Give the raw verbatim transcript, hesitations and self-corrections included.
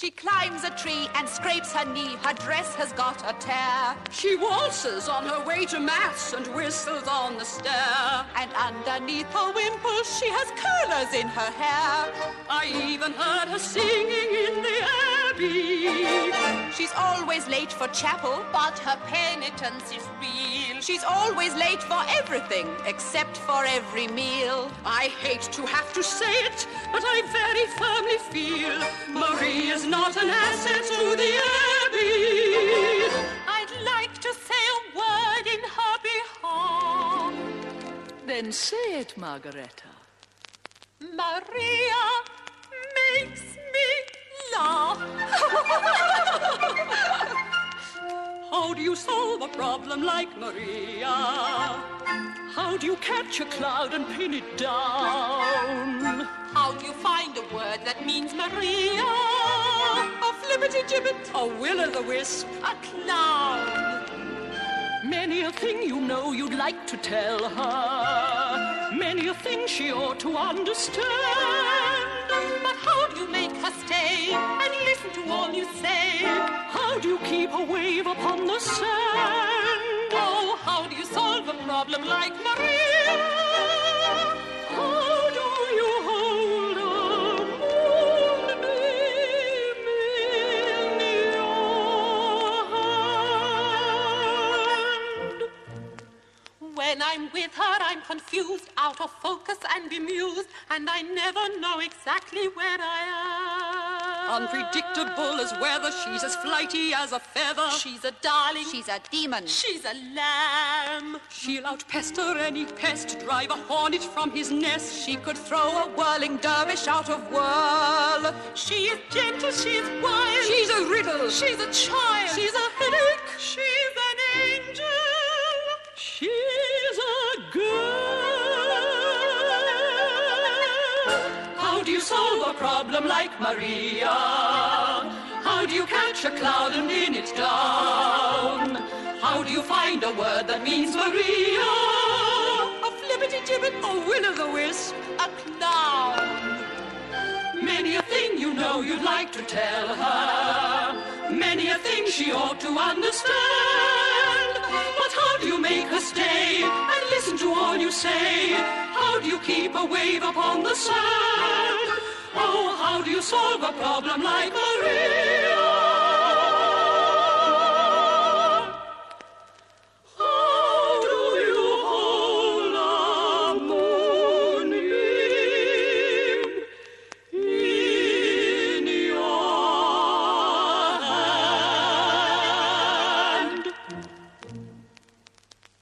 She climbs a tree and scrapes her knee. Her dress has got a tear. She waltzes on her way to mass and whistles on the stair. And underneath her wimples she has curlers in her hair. I even heard her singing in the abbey. She's always late for chapel, but her penitence is real. She's always late for everything, except for every meal. I hate to have to say it, but I very firmly feel Marie is not an asset to the abbey. I'd like to say a word in her behalf. Then say it, Margareta. Maria makes me laugh. How do you solve a problem like Maria? How do you catch a cloud and pin it down? How do you find a word that means Maria? A flippity-gibbet, a will-o'-the-wisp, a clown. Many a thing you know you'd like to tell her. Many a thing she ought to understand. But how do you make her stay and listen to all you say? How do you keep a wave upon the sand? Oh, how do you solve a problem like Maria? How do you hold a moonbeam in your hand? When I'm with her, I'm confused, out of focus and bemused, and I never know exactly where I am. Unpredictable as weather, she's as flighty as a feather. She's a darling. She's a demon. She's a lamb. She'll outpester any pest, drive a hornet from his nest. She could throw a whirling dervish out of whirl. She is gentle, she's wild. She's a riddle. She's a child. She's a headache. She's an angel. She's a girl. How do you solve a problem like Maria? How do you catch a cloud and pin it down? How do you find a word that means Maria? A flippity-gibbet, a will-o'-the-wisp, a clown. Many a thing you know you'd like to tell her. Many a thing she ought to understand. But how do you make her stay and listen to all you say? How do you keep a wave upon the sand? Oh, how do you solve a problem like Maria?